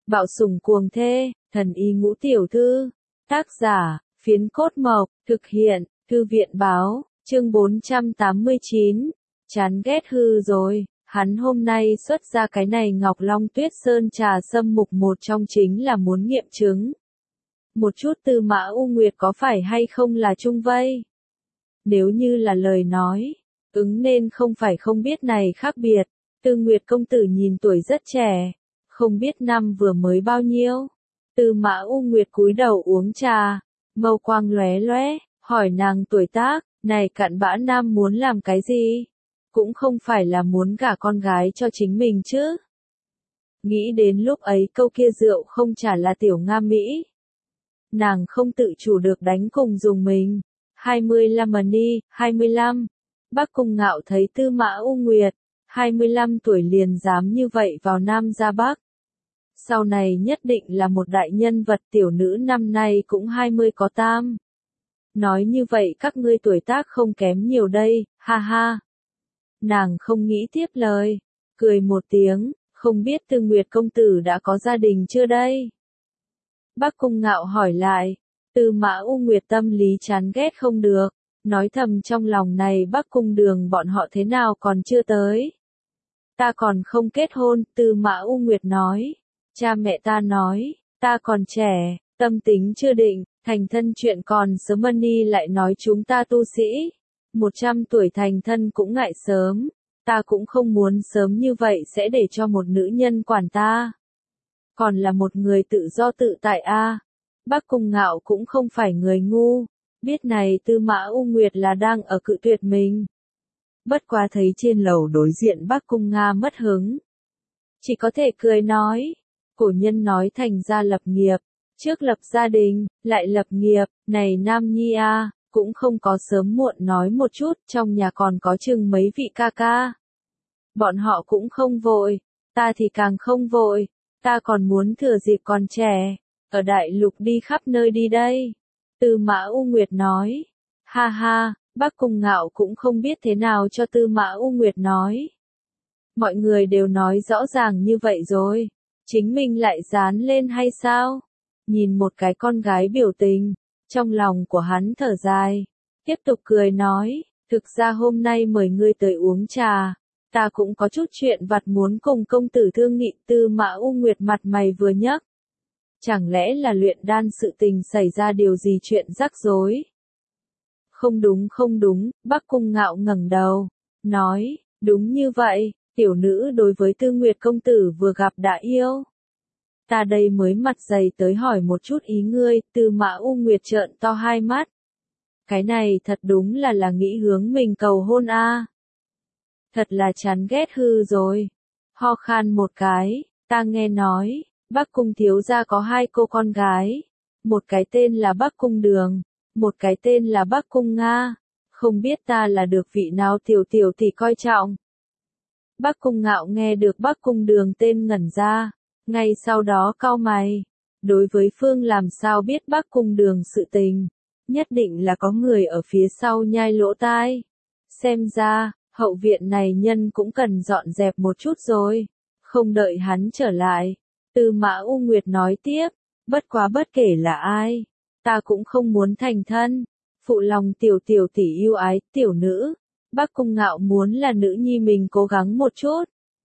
Bạo sủng cuồng thê, thần y ngũ tiểu thư. Tác giả, Phiến Cốt Mộc, thực hiện, Thư viện Báo, chương 489. Chán ghét hư rồi, hắn hôm nay xuất ra cái này Ngọc Long Tuyết Sơn trà sâm mục một trong chính là muốn nghiệm chứng. Một chút Tư Mã U Nguyệt có phải hay không là chung vây? Nếu như là lời nói, nên không phải không biết này khác biệt. Tư Nguyệt công tử nhìn tuổi rất trẻ, không biết năm vừa mới bao nhiêu. Tư Mã U Nguyệt cúi đầu uống trà, mâu quang lóe lóe, hỏi nàng tuổi tác, này cặn bã nam muốn làm cái gì? Cũng không phải là muốn gả con gái cho chính mình chứ. Nghĩ đến lúc ấy câu kia rượu không trả là tiểu Nga Mỹ. Nàng không tự chủ được đánh cùng dùng mình. 25 Mani, 25. Bắc Cung Ngạo thấy Tư Mã U Nguyệt, 25 tuổi liền dám như vậy vào Nam ra Bắc. Sau này nhất định là một đại nhân vật, tiểu nữ năm nay cũng 20 có tam. Nói như vậy các ngươi tuổi tác không kém nhiều đây, ha ha. Nàng không nghĩ tiếp lời, cười một tiếng, không biết Tư Nguyệt công tử đã có gia đình chưa đây? Bắc Cung Ngạo hỏi lại, Tư Mã U Nguyệt tâm lý chán ghét không được, nói thầm trong lòng này Bắc Cung Đường bọn họ thế nào còn chưa tới. Ta còn không kết hôn, Tư Mã U Nguyệt nói. Cha mẹ ta nói, ta còn trẻ, tâm tính chưa định, thành thân chuyện còn sớm. Mani lại nói chúng ta tu sĩ, 100 tuổi thành thân cũng ngại sớm, ta cũng không muốn sớm như vậy sẽ để cho một nữ nhân quản ta. Còn là một người tự do tự tại a. Bắc Cung Ngạo cũng không phải người ngu, biết này Tư Mã U Nguyệt là đang ở cự tuyệt mình. Bất quá thấy trên lầu đối diện Bắc Cung Nga mất hứng, chỉ có thể cười nói. Cổ nhân nói thành ra lập nghiệp, trước lập gia đình, lại lập nghiệp, này Nam Nhi a, cũng không có sớm muộn nói một chút, trong nhà còn có chừng mấy vị ca ca. Bọn họ cũng không vội, ta thì càng không vội, ta còn muốn thừa dịp còn trẻ, ở đại lục đi khắp nơi đi đây. Tư Mã U Nguyệt nói, ha ha, Bắc Cung Ngạo cũng không biết thế nào cho Tư Mã U Nguyệt nói. Mọi người đều nói rõ ràng như vậy rồi. Chính mình lại dán lên hay sao? Nhìn một cái con gái biểu tình, trong lòng của hắn thở dài, tiếp tục cười nói, thực ra hôm nay mời ngươi tới uống trà, ta cũng có chút chuyện vặt muốn cùng công tử thương nghị. Tư Mã U Nguyệt mặt mày vừa nhấc. Chẳng lẽ là luyện đan sự tình xảy ra điều gì chuyện rắc rối? Không đúng, Bắc Cung Ngạo ngẩng đầu, nói, đúng như vậy. Tiểu nữ đối với Tư Nguyệt công tử vừa gặp đã yêu. Ta đây mới mặt dày tới hỏi một chút ý ngươi. Tư Mã U Nguyệt trợn to hai mắt. Cái này thật đúng là nghĩ hướng mình cầu hôn a. Thật là chán ghét hư rồi. Ho khan một cái, ta nghe nói, Bắc Cung thiếu gia có hai cô con gái. Một cái tên là Bắc Cung Đường, một cái tên là Bắc Cung Nga. Không biết ta là được vị nào tiểu tỷ coi trọng. Bắc Cung Ngạo nghe được Bắc Cung Đường tên ngẩn ra, ngay sau đó cau mày. Đối với Phương làm sao biết Bắc Cung Đường sự tình, nhất định là có người ở phía sau nhai lỗ tai. Xem ra, hậu viện này nhân cũng cần dọn dẹp một chút rồi. Không đợi hắn trở lại, Tư Mã U Nguyệt nói tiếp, bất quá bất kể là ai, ta cũng không muốn thành thân. Phụ lòng tiểu tỷ yêu ái, tiểu nữ. Bắc Cung Ngạo muốn là nữ nhi mình cố gắng một chút.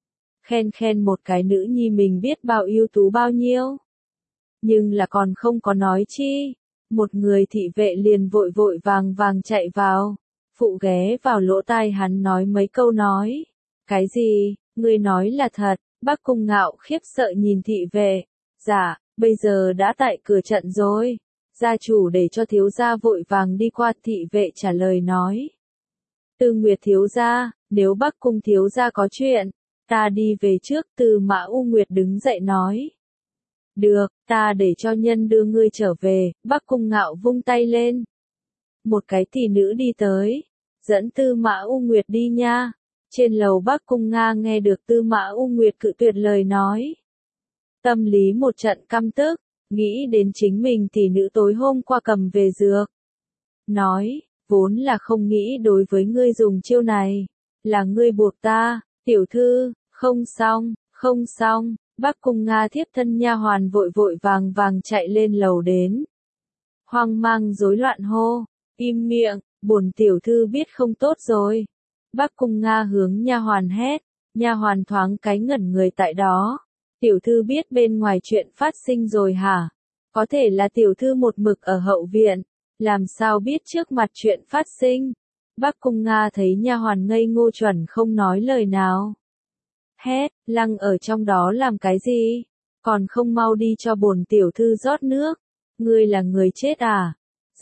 Khen một cái nữ nhi mình biết bao ưu tú bao nhiêu. Nhưng là còn không có nói chi. Một người thị vệ liền vội vàng chạy vào. Phụ ghé vào lỗ tai hắn nói mấy câu nói. Cái gì, ngươi nói là thật? Bắc Cung Ngạo khiếp sợ nhìn thị vệ. Dạ, bây giờ đã tại cửa trận rồi. Gia chủ để cho thiếu gia vội vàng đi qua. Thị vệ trả lời nói. Tư Nguyệt thiếu gia, nếu Bắc Cung thiếu gia có chuyện, ta đi về trước. Tư Mã U Nguyệt đứng dậy nói. Được, ta để cho nhân đưa ngươi trở về. Bắc Cung Ngạo vung tay lên. Một cái tỷ nữ đi tới, dẫn Tư Mã U Nguyệt đi nha. Trên lầu Bắc Cung Nga nghe được Tư Mã U Nguyệt cự tuyệt lời nói. Tâm lý một trận căm tức, nghĩ đến chính mình tỷ nữ tối hôm qua cầm về dược. Nói, vốn là không nghĩ đối với ngươi dùng chiêu này, là ngươi buộc ta, tiểu thư, không xong, Bắc Cung Nga thiếp thân nha hoàn vội vội vàng vàng chạy lên lầu đến. Hoang mang rối loạn hô, im miệng, bổn tiểu thư biết không tốt rồi. Bắc Cung Nga hướng nha hoàn hét, nha hoàn thoáng cái ngẩn người tại đó. Tiểu thư biết bên ngoài chuyện phát sinh rồi hả? Có thể là tiểu thư một mực ở hậu viện, làm sao biết trước mặt chuyện phát sinh? Bắc Cung Nga thấy nha hoàn ngây ngô chuẩn không nói lời nào. Hét, lăng ở trong đó làm cái gì? Còn không mau đi cho bổn tiểu thư rót nước. Ngươi là người chết à?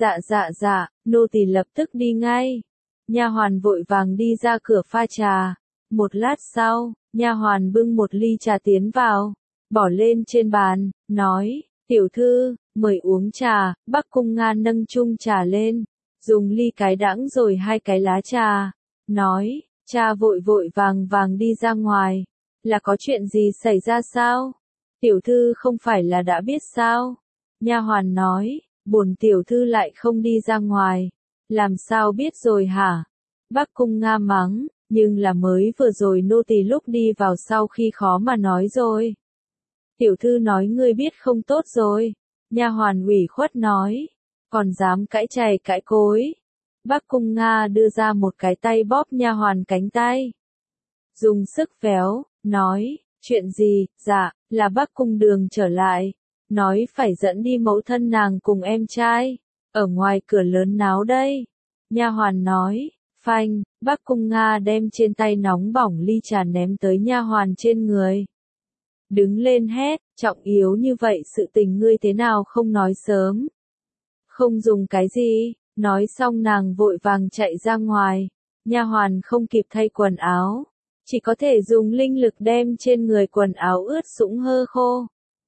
Dạ, nô tỳ lập tức đi ngay. Nha hoàn vội vàng đi ra cửa pha trà. Một lát sau, nha hoàn bưng một ly trà tiến vào, bỏ lên trên bàn, nói, tiểu thư, mời uống trà. Bắc Cung Nga nâng chung trà lên, dùng ly cái đãng rồi 2 cái lá trà, nói, cha vội vội vàng vàng đi ra ngoài, là có chuyện gì xảy ra sao? Tiểu thư không phải là đã biết sao? Nha hoàn nói, bổn tiểu thư lại không đi ra ngoài, làm sao biết rồi hả? Bắc Cung Nga mắng, nhưng là mới vừa rồi nô tỳ lúc đi vào sau khi khó mà nói rồi. Tiểu thư nói ngươi biết không tốt rồi. Nha hoàn ủy khuất nói, còn dám cãi chày cãi cối. Bắc Cung Nga đưa ra một cái tay bóp nha hoàn cánh tay. Dùng sức véo, nói, chuyện gì? Dạ, là Bắc Cung Đường trở lại. Nói phải dẫn đi mẫu thân nàng cùng em trai. Ở ngoài cửa lớn náo đây. Nha hoàn nói, phanh, Bắc Cung Nga đem trên tay nóng bỏng ly trà ném tới nha hoàn trên người. Đứng lên hét, trọng yếu như vậy sự tình ngươi thế nào không nói sớm? Không dùng cái gì? Nói xong nàng vội vàng chạy ra ngoài. Nha hoàn không kịp thay quần áo, chỉ có thể dùng linh lực đem trên người quần áo ướt sũng hơ khô.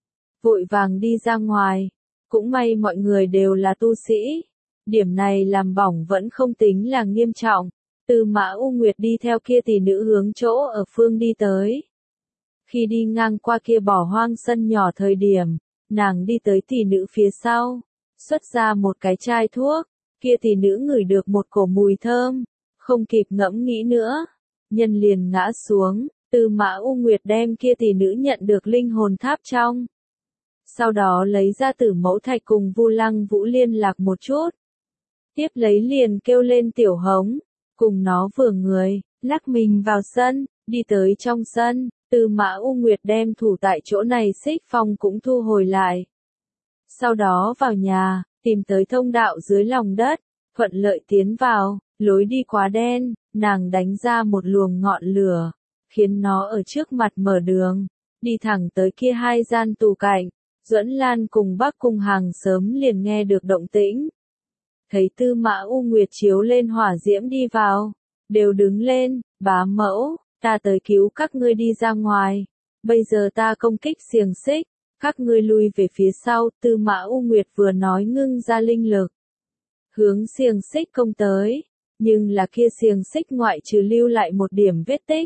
Vội vàng đi ra ngoài. Cũng may mọi người đều là tu sĩ. Điểm này làm bỏng vẫn không tính là nghiêm trọng. Tư Mã U Nguyệt đi theo kia tỷ nữ hướng chỗ ở phương đi tới. Khi đi ngang qua kia bỏ hoang sân nhỏ thời điểm, nàng đi tới tỷ nữ phía sau, xuất ra một cái chai thuốc, kia tỷ nữ ngửi được một cổ mùi thơm, không kịp ngẫm nghĩ nữa, nhân liền ngã xuống. Tư Mã U Nguyệt đem kia tỷ nữ nhận được linh hồn tháp trong. Sau đó lấy ra Tử Mẫu Thạch cùng Vu Lăng Vũ liên lạc một chút. Tiếp lấy liền kêu lên Tiểu Hống, cùng nó vừa người, lắc mình vào sân, đi tới trong sân. Tư Mã U Nguyệt đem thủ tại chỗ này xích phong cũng thu hồi lại. Sau đó vào nhà, tìm tới thông đạo dưới lòng đất, thuận lợi tiến vào, lối đi quá đen, nàng đánh ra một luồng ngọn lửa, khiến nó ở trước mặt mở đường, đi thẳng tới kia 2 gian tù cạnh. Duẫn Lan cùng Bắc Cung hàng sớm liền nghe được động tĩnh. Thấy Tư Mã U Nguyệt chiếu lên hỏa diễm đi vào, đều đứng lên, bá mẫu. Ta tới cứu các ngươi đi ra ngoài. Bây giờ ta công kích xiềng xích. Các ngươi lui về phía sau. Tư Mã U Nguyệt vừa nói ngưng ra linh lực. Hướng xiềng xích công tới. Nhưng là kia xiềng xích ngoại trừ lưu lại một điểm vết tích.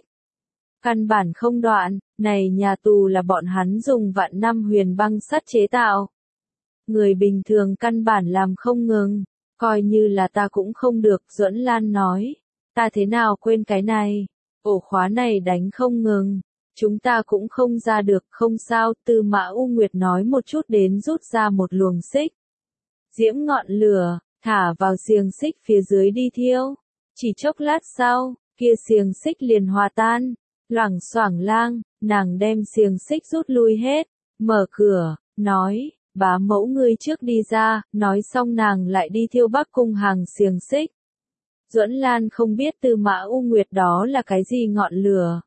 Căn bản không đoạn. Này nhà tù là bọn hắn dùng vạn năm huyền băng sắt chế tạo. Người bình thường căn bản làm không ngừng. Coi như là ta cũng không được. Duẫn Lan nói. Ta thế nào quên cái này. Ổ khóa này đánh không ngừng, chúng ta cũng không ra được, không sao. Tư Mã U Nguyệt nói một chút đến rút ra một luồng xích. Diễm ngọn lửa, thả vào xiềng xích phía dưới đi thiêu. Chỉ chốc lát sau, kia xiềng xích liền hòa tan. Loảng xoảng lang, nàng đem xiềng xích rút lui hết, mở cửa, nói, bá mẫu ngươi trước đi ra, nói xong nàng lại đi thiêu Bắc Cung hàng xiềng xích. Duẫn Lan không biết Tư Mã U Nguyệt đó là cái gì ngọn lửa.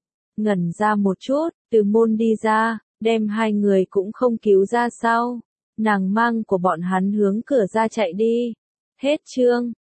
Ngẩn ra một chút, từ môn đi ra, đem 2 người cũng không cứu ra sau. Nàng mang của bọn hắn hướng cửa ra chạy đi. Hết chương.